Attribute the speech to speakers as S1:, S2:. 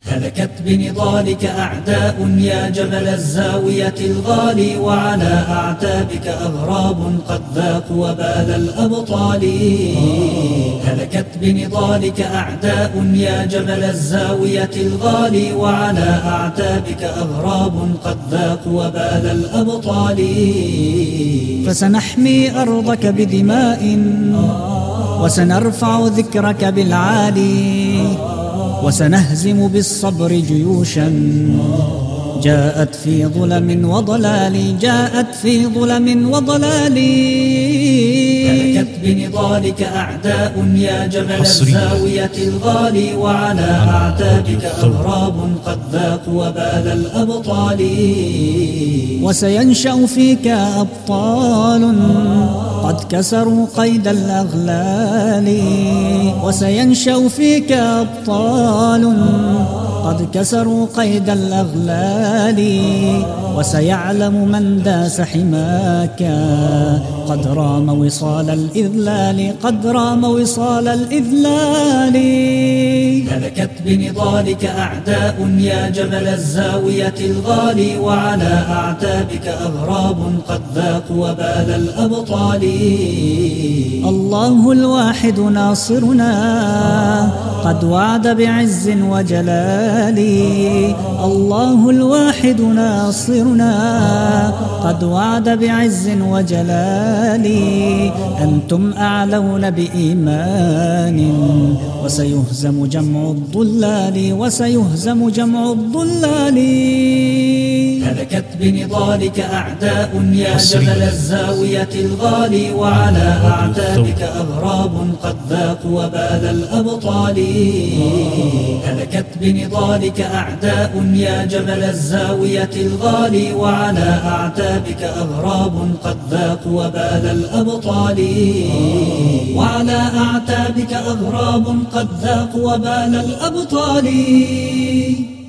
S1: هلكت بنضالك أعداء يا جبل الزاوية الغالي، وعلى أعتابك أغراب قد ذاقوا وبال الأبطال. هلكت بنضالك أعداء يا جبل الزاوية الغالي، وعلى أعتابك أغراب قد ذاقوا وبال الأبطال.
S2: فسنحمي أرضك بدماء وسنرفع ذكرك بالعالي، وسنهزم بالصبر جيوشا جاءت في ظلم وضلال، جاءت في ظلم وضلال.
S1: هلكت بنضالك أعداء يا جبل الزاوية الغالي، وعلى أعتابك أغراب قد ذاقوا وبال الأبطال.
S2: وسينشأ فيك أبطال قد كسروا قيد الأغلال، وسينشأ فيك أبطال قد كسروا قيد الأغلال. وسيعلم من داس حماك قد رام وصال الإذلال، قد رام وصال الإذلال.
S1: هلكت بنضالك أعداء يا جبل الزاوية الغالي، وعلى أعتابك أغراب قد ذاقوا وبال الأبطال.
S2: الله الواحد ناصرنا قد وعد بعز وجلال، الله الواحد ناصرنا قد وعد بعز وجلال. أنتم أعلون بإيمان وسيهزم جمع الضلال، وسيهزم جمع الضلال.
S1: هلكت بنضالك أعداء يا جبل الزاوية الغالي، وعلى أعتابك أغراب قد ذاقوا وبال الأبطال. هلكت بنضالك أعداء يا جبل الزاوية الغالي، وعلى أعتابك أغراب قد ذاقوا وبال الأبطال. وعلى أعتابك أغراب قد ذاقوا وبال الأبطال.